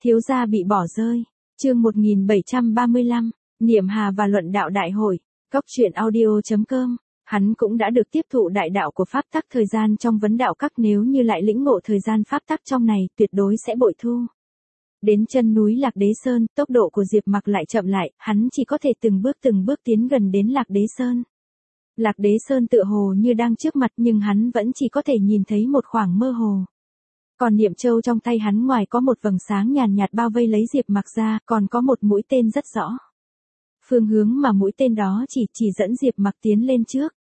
Thiếu gia bị bỏ rơi. Chương 1735, Niệm Hà và luận đạo đại hội. Góc truyện audio.com. Hắn cũng đã được tiếp thụ đại đạo của pháp tắc thời gian trong vấn đạo các, nếu như lại lĩnh ngộ thời gian pháp tắc trong này, tuyệt đối sẽ bội thu. Đến chân núi Lạc Đế Sơn, tốc độ của Diệp Mặc lại chậm lại, hắn chỉ có thể từng bước tiến gần đến Lạc Đế Sơn. Lạc Đế Sơn tựa hồ như đang trước mặt, nhưng hắn vẫn chỉ có thể nhìn thấy một khoảng mơ hồ. Còn niệm châu trong tay hắn, ngoài có một vầng sáng nhàn nhạt bao vây lấy Diệp Mặc ra, còn có một mũi tên rất rõ. Phương hướng mà mũi tên đó chỉ dẫn Diệp Mặc tiến lên trước.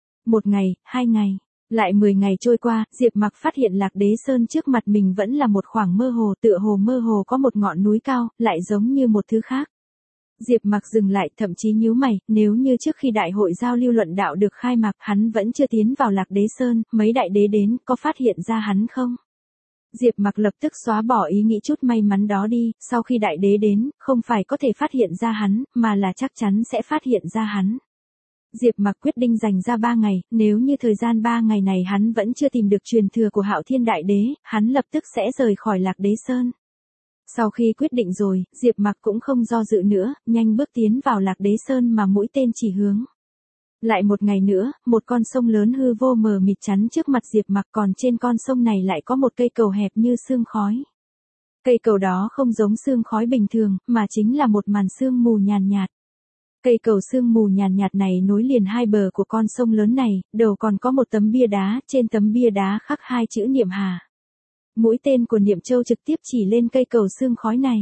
1 ngày, 2 ngày, lại 10 ngày trôi qua, Diệp Mặc phát hiện Lạc Đế Sơn trước mặt mình vẫn là một khoảng mơ hồ, tựa hồ mơ hồ có một ngọn núi cao, lại giống như một thứ khác. Diệp Mặc dừng lại, thậm chí nhíu mày, nếu như trước khi đại hội giao lưu luận đạo được khai mạc, hắn vẫn chưa tiến vào Lạc Đế Sơn, mấy đại đế đến, có phát hiện ra hắn không? Diệp Mặc lập tức xóa bỏ ý nghĩ chút may mắn đó đi, sau khi đại đế đến, không phải có thể phát hiện ra hắn, mà là chắc chắn sẽ phát hiện ra hắn. Diệp Mặc quyết định dành ra 3 ngày, nếu như thời gian 3 ngày này hắn vẫn chưa tìm được truyền thừa của Hạo Thiên Đại Đế, hắn lập tức sẽ rời khỏi Lạc Đế Sơn. Sau khi quyết định rồi, Diệp Mặc cũng không do dự nữa, nhanh bước tiến vào Lạc Đế Sơn mà mũi tên chỉ hướng. Lại 1 ngày nữa, một con sông lớn hư vô mờ mịt chắn trước mặt Diệp Mặc, còn trên con sông này lại có một cây cầu hẹp như sương khói. Cây cầu đó không giống sương khói bình thường, mà chính là một màn sương mù nhàn nhạt. Cây cầu sương mù nhàn nhạt này nối liền hai bờ của con sông lớn này, đầu còn có một tấm bia đá, trên tấm bia đá khắc 2 chữ Niệm Hà. Mũi tên của Niệm Châu trực tiếp chỉ lên cây cầu sương khói này.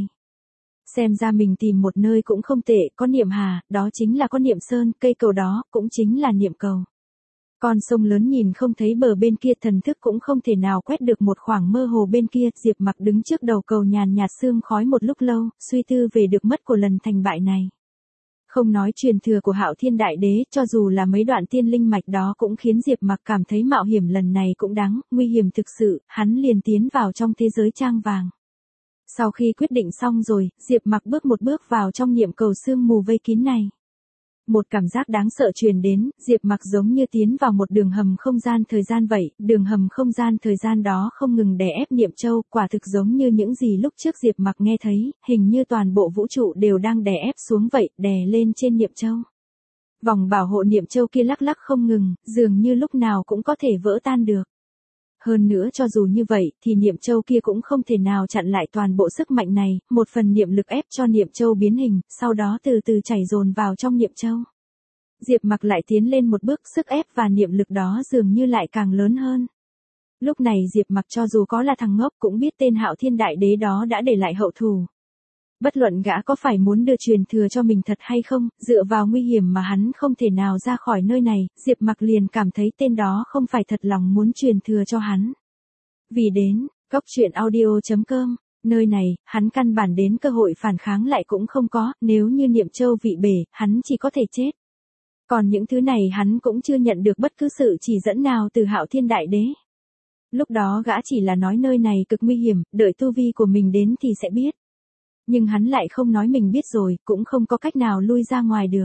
Xem ra mình tìm một nơi cũng không tệ, có Niệm Hà, đó chính là có Niệm Sơn, cây cầu đó cũng chính là Niệm Cầu. Con sông lớn nhìn không thấy bờ bên kia, thần thức cũng không thể nào quét được một khoảng mơ hồ bên kia. Diệp Mặc đứng trước đầu cầu nhàn nhạt sương khói một lúc lâu, suy tư về được mất của lần thành bại này. Không nói truyền thừa của Hạo Thiên Đại Đế, cho dù là mấy đoạn tiên linh mạch đó cũng khiến Diệp Mặc cảm thấy mạo hiểm lần này cũng đáng, nguy hiểm thực sự, hắn liền tiến vào trong thế giới trang vàng. Sau khi quyết định xong rồi, Diệp Mặc bước một bước vào trong niệm cầu sương mù vây kín này. Một cảm giác đáng sợ truyền đến, Diệp Mặc giống như tiến vào một đường hầm không gian thời gian vậy, đường hầm không gian thời gian đó không ngừng đè ép Niệm Châu, quả thực giống như những gì lúc trước Diệp Mặc nghe thấy, hình như toàn bộ vũ trụ đều đang đè ép xuống vậy, đè lên trên Niệm Châu. Vòng bảo hộ Niệm Châu kia lắc lắc không ngừng, dường như lúc nào cũng có thể vỡ tan được. Hơn nữa cho dù như vậy, thì Niệm Châu kia cũng không thể nào chặn lại toàn bộ sức mạnh này, một phần niệm lực ép cho Niệm Châu biến hình, sau đó từ từ chảy dồn vào trong Niệm Châu. Diệp Mặc lại tiến lên một bước, sức ép và niệm lực đó dường như lại càng lớn hơn. Lúc này Diệp Mặc cho dù có là thằng ngốc cũng biết tên Hạo Thiên Đại Đế đó đã để lại hậu thù. Bất luận gã có phải muốn đưa truyền thừa cho mình thật hay không, dựa vào nguy hiểm mà hắn không thể nào ra khỏi nơi này, Diệp Mặc liền cảm thấy tên đó không phải thật lòng muốn truyền thừa cho hắn. Vì đến, góc truyện audio.com, nơi này, hắn căn bản đến cơ hội phản kháng lại cũng không có, nếu như Niệm Châu vị bể, hắn chỉ có thể chết. Còn những thứ này hắn cũng chưa nhận được bất cứ sự chỉ dẫn nào từ Hạo Thiên Đại Đế. Lúc đó gã chỉ là nói nơi này cực nguy hiểm, đợi tu vi của mình đến thì sẽ biết. Nhưng hắn lại không nói mình biết rồi, cũng không có cách nào lui ra ngoài được.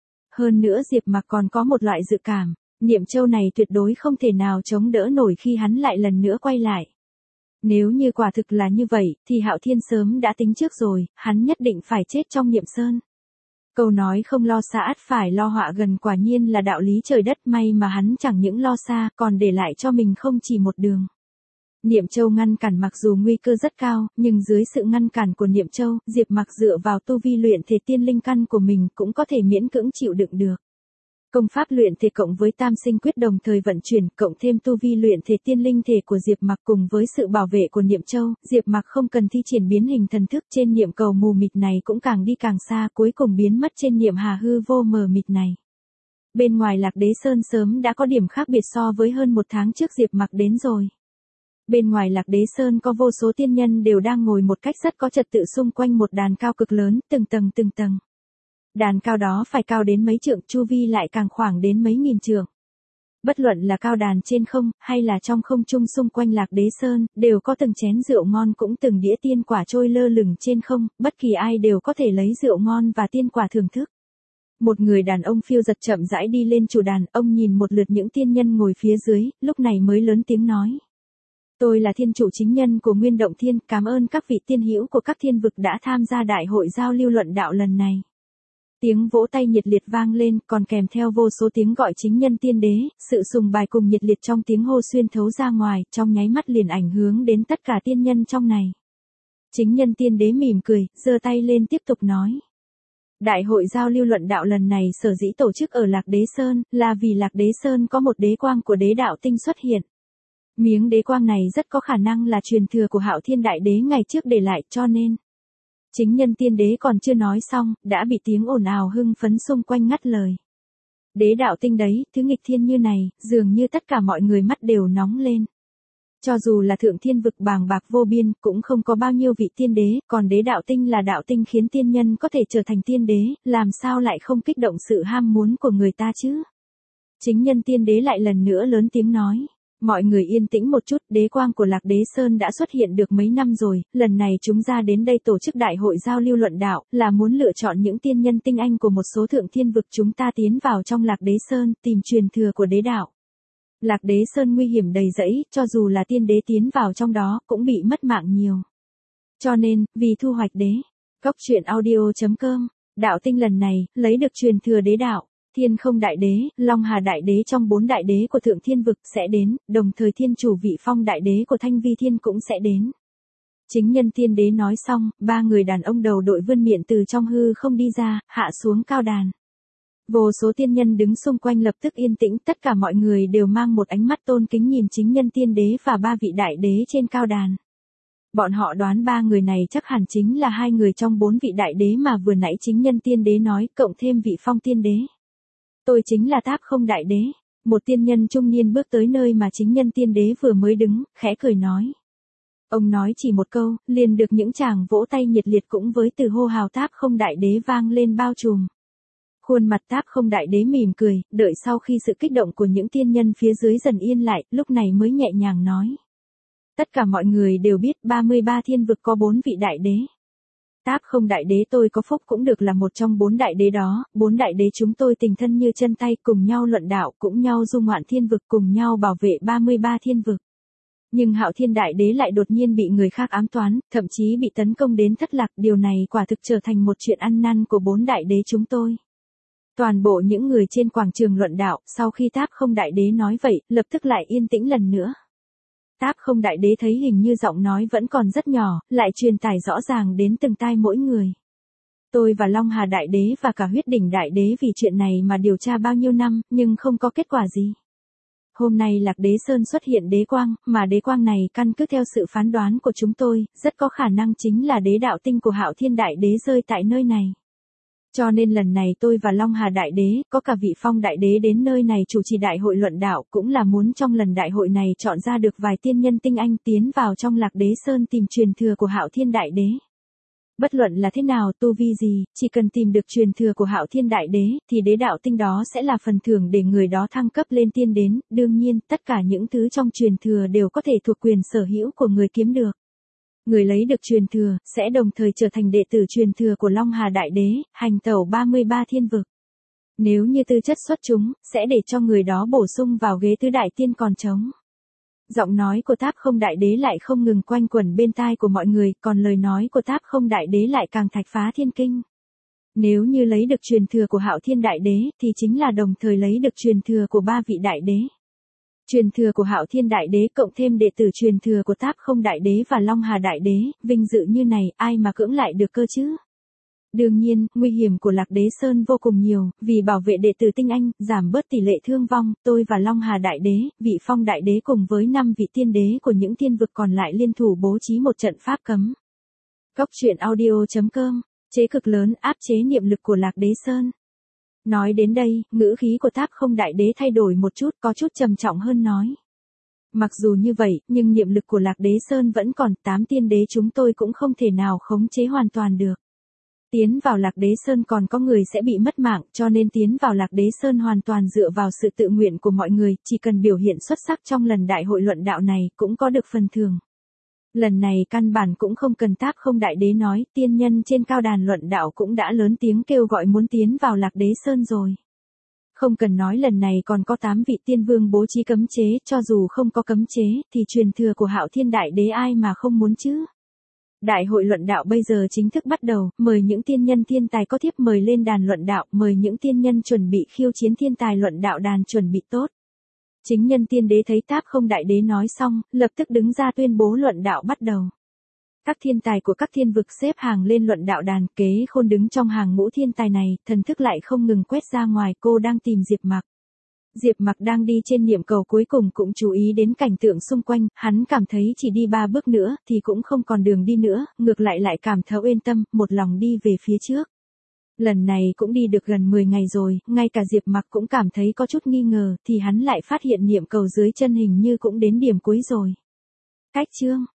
Hơn nữa Diệp Mặc còn có một loại dự cảm, Niệm Châu này tuyệt đối không thể nào chống đỡ nổi khi hắn lại lần nữa quay lại. Nếu như quả thực là như vậy, thì Hạo Thiên sớm đã tính trước rồi, hắn nhất định phải chết trong Niệm Sơn. Câu nói không lo xa ắt phải lo họa gần quả nhiên là đạo lý trời đất, may mà hắn chẳng những lo xa, còn để lại cho mình không chỉ một đường. Niệm Châu ngăn cản mặc dù nguy cơ rất cao, nhưng dưới sự ngăn cản của Niệm Châu, Diệp Mặc dựa vào tu vi luyện thể tiên linh căn của mình cũng có thể miễn cưỡng chịu đựng được. Công pháp luyện thể cộng với tam sinh quyết đồng thời vận chuyển, cộng thêm tu vi luyện thể tiên linh thể của Diệp Mặc cùng với sự bảo vệ của Niệm Châu, Diệp Mặc không cần thi triển biến hình thần thức trên niệm cầu mù mịt này cũng càng đi càng xa, cuối cùng biến mất trên niệm hà hư vô mờ mịt này. Bên ngoài Lạc Đế Sơn sớm đã có điểm khác biệt so với hơn 1 tháng trước Diệp Mặc đến rồi. Bên ngoài Lạc Đế Sơn có vô số tiên nhân đều đang ngồi một cách rất có trật tự xung quanh một đàn cao cực lớn, từng tầng. Đàn cao đó phải cao đến mấy trượng, chu vi lại càng khoảng đến mấy nghìn trượng. Bất luận là cao đàn trên không, hay là trong không trung xung quanh Lạc Đế Sơn, đều có từng chén rượu ngon cũng từng đĩa tiên quả trôi lơ lửng trên không, bất kỳ ai đều có thể lấy rượu ngon và tiên quả thưởng thức. Một người đàn ông phiêu giật chậm rãi đi lên chủ đàn, ông nhìn một lượt những tiên nhân ngồi phía dưới, lúc này mới lớn tiếng nói. Tôi là thiên chủ chính nhân của Nguyên Động Thiên, cảm ơn các vị tiên hữu của các thiên vực đã tham gia đại hội giao lưu luận đạo lần này. Tiếng vỗ tay nhiệt liệt vang lên, còn kèm theo vô số tiếng gọi chính nhân tiên đế, sự sùng bài cùng nhiệt liệt trong tiếng hô xuyên thấu ra ngoài, trong nháy mắt liền ảnh hướng đến tất cả tiên nhân trong này. Chính nhân tiên đế mỉm cười, giơ tay lên tiếp tục nói. Đại hội giao lưu luận đạo lần này sở dĩ tổ chức ở Lạc Đế Sơn, là vì Lạc Đế Sơn có một đế quang của đế đạo tinh xuất hiện. Miếng đế quang này rất có khả năng là truyền thừa của Hạo Thiên Đại Đế ngày trước để lại, cho nên. Chính nhân tiên đế còn chưa nói xong, đã bị tiếng ồn ào hưng phấn xung quanh ngắt lời. Đế đạo tinh đấy, thứ nghịch thiên như này, dường như tất cả mọi người mắt đều nóng lên. Cho dù là thượng thiên vực bàng bạc vô biên, cũng không có bao nhiêu vị tiên đế, còn đế đạo tinh là đạo tinh khiến tiên nhân có thể trở thành tiên đế, làm sao lại không kích động sự ham muốn của người ta chứ? Chính nhân tiên đế lại lần nữa lớn tiếng nói. Mọi người yên tĩnh một chút, đế quang của Lạc Đế Sơn đã xuất hiện được mấy năm rồi, lần này chúng ra đến đây tổ chức đại hội giao lưu luận đạo, là muốn lựa chọn những tiên nhân tinh anh của một số thượng thiên vực chúng ta tiến vào trong Lạc Đế Sơn, tìm truyền thừa của đế đạo. Lạc Đế Sơn nguy hiểm đầy rẫy, cho dù là tiên đế tiến vào trong đó, cũng bị mất mạng nhiều. Cho nên, vì thu hoạch đế, Cốc Truyện Audio.com, đạo tinh lần này, lấy được truyền thừa đế đạo. Thiên Không Đại Đế, Long Hà Đại Đế trong 4 đại đế của Thượng Thiên Vực sẽ đến, đồng thời Thiên Chủ Vị Phong Đại Đế của Thanh Vi Thiên cũng sẽ đến. Chính nhân tiên đế nói xong, 3 người đàn ông đầu đội vươn miệng từ trong hư không đi ra, hạ xuống cao đàn. Vô số tiên nhân đứng xung quanh lập tức yên tĩnh, tất cả mọi người đều mang một ánh mắt tôn kính nhìn chính nhân tiên đế và 3 vị đại đế trên cao đàn. Bọn họ đoán 3 người này chắc hẳn chính là 2 người trong 4 vị đại đế mà vừa nãy chính nhân tiên đế nói, cộng thêm vị phong tiên đế. Tôi chính là Táp Không Đại Đế. Một tiên nhân trung niên bước tới nơi mà chính nhân tiên đế vừa mới đứng, khẽ cười nói. Ông nói chỉ một câu, liền được những chàng vỗ tay nhiệt liệt cũng với từ hô hào Táp Không Đại Đế vang lên bao trùm. Khuôn mặt Táp Không Đại Đế mỉm cười, đợi sau khi sự kích động của những tiên nhân phía dưới dần yên lại, lúc này mới nhẹ nhàng nói. Tất cả mọi người đều biết 33 thiên vực có 4 vị đại đế. Táp Không Đại Đế tôi có phúc cũng được là một trong 4 đại đế đó, 4 đại đế chúng tôi tình thân như chân tay, cùng nhau luận đạo, cũng nhau du ngoạn thiên vực, cùng nhau bảo vệ 33 thiên vực. Nhưng Hạo Thiên Đại Đế lại đột nhiên bị người khác ám toán, thậm chí bị tấn công đến thất lạc, điều này quả thực trở thành một chuyện ăn năn của 4 đại đế chúng tôi. Toàn bộ những người trên quảng trường luận đạo, sau khi Táp Không Đại Đế nói vậy, lập tức lại yên tĩnh lần nữa. Táp Không Đại Đế thấy hình như giọng nói vẫn còn rất nhỏ, lại truyền tải rõ ràng đến từng tai mỗi người. Tôi và Long Hà Đại Đế và cả Huyết Đỉnh Đại Đế vì chuyện này mà điều tra bao nhiêu năm, nhưng không có kết quả gì. Hôm nay Lạc Đế Sơn xuất hiện đế quang, mà đế quang này căn cứ theo sự phán đoán của chúng tôi, rất có khả năng chính là đế đạo tinh của Hạo Thiên Đại Đế rơi tại nơi này. Cho nên lần này tôi và Long Hà Đại Đế, có cả vị Phong Đại Đế đến nơi này chủ trì đại hội luận đạo, cũng là muốn trong lần đại hội này chọn ra được vài tiên nhân tinh anh tiến vào trong Lạc Đế Sơn tìm truyền thừa của Hạo Thiên Đại Đế. Bất luận là thế nào, tu vi gì, chỉ cần tìm được truyền thừa của Hạo Thiên Đại Đế, thì đế đạo tinh đó sẽ là phần thưởng để người đó thăng cấp lên tiên đến, đương nhiên, tất cả những thứ trong truyền thừa đều có thể thuộc quyền sở hữu của người kiếm được. Người lấy được truyền thừa, sẽ đồng thời trở thành đệ tử truyền thừa của Long Hà Đại Đế, hành tẩu 33 thiên vực. Nếu như tư chất xuất chúng, sẽ để cho người đó bổ sung vào ghế tứ đại tiên còn trống. Giọng nói của Táp Không Đại Đế lại không ngừng quanh quẩn bên tai của mọi người, còn lời nói của Táp Không Đại Đế lại càng thạch phá thiên kinh. Nếu như lấy được truyền thừa của Hạo Thiên Đại Đế, thì chính là đồng thời lấy được truyền thừa của 3 vị đại đế. Truyền thừa của Hạo Thiên Đại Đế cộng thêm đệ tử truyền thừa của Táp Không Đại Đế và Long Hà Đại Đế, vinh dự như này, ai mà cưỡng lại được cơ chứ? Đương nhiên, nguy hiểm của Lạc Đế Sơn vô cùng nhiều, vì bảo vệ đệ tử tinh anh, giảm bớt tỷ lệ thương vong, tôi và Long Hà Đại Đế, vị Phong Đại Đế cùng với 5 vị tiên đế của những thiên vực còn lại liên thủ bố trí một trận pháp cấm. Cốc Truyện Audio.com, chế cực lớn áp chế niệm lực của Lạc Đế Sơn. Nói đến đây, ngữ khí của Táp Không Đại Đế thay đổi một chút, có chút trầm trọng hơn nói. Mặc dù như vậy, nhưng niệm lực của Lạc Đế Sơn vẫn còn, 8 tiên đế chúng tôi cũng không thể nào khống chế hoàn toàn được. Tiến vào Lạc Đế Sơn còn có người sẽ bị mất mạng, cho nên tiến vào Lạc Đế Sơn hoàn toàn dựa vào sự tự nguyện của mọi người, chỉ cần biểu hiện xuất sắc trong lần đại hội luận đạo này, cũng có được phần thưởng. Lần này căn bản cũng không cần Táp Không Đại Đế nói, tiên nhân trên cao đàn luận đạo cũng đã lớn tiếng kêu gọi muốn tiến vào Lạc Đế Sơn rồi. Không cần nói lần này còn có 8 vị tiên vương bố trí cấm chế, cho dù không có cấm chế, thì truyền thừa của Hạo Thiên Đại Đế ai mà không muốn chứ. Đại hội luận đạo bây giờ chính thức bắt đầu, mời những tiên nhân thiên tài có thiếp mời lên đàn luận đạo, mời những tiên nhân chuẩn bị khiêu chiến thiên tài luận đạo đàn chuẩn bị tốt. Chính nhân tiên đế thấy Táp Không Đại Đế nói xong, lập tức đứng ra tuyên bố luận đạo bắt đầu. Các thiên tài của các thiên vực xếp hàng lên luận đạo đàn, Kế Khôn đứng trong hàng ngũ thiên tài này, thần thức lại không ngừng quét ra ngoài, cô đang tìm Diệp Mặc. Diệp Mặc đang đi trên niệm cầu cuối cùng cũng chú ý đến cảnh tượng xung quanh, hắn cảm thấy chỉ đi 3 bước nữa thì cũng không còn đường đi nữa, ngược lại cảm thấy yên tâm, một lòng đi về phía trước. Lần này cũng đi được gần 10 ngày rồi, ngay cả Diệp Mặc cũng cảm thấy có chút nghi ngờ, thì hắn lại phát hiện niệm cầu dưới chân hình như cũng đến điểm cuối rồi. Cách chương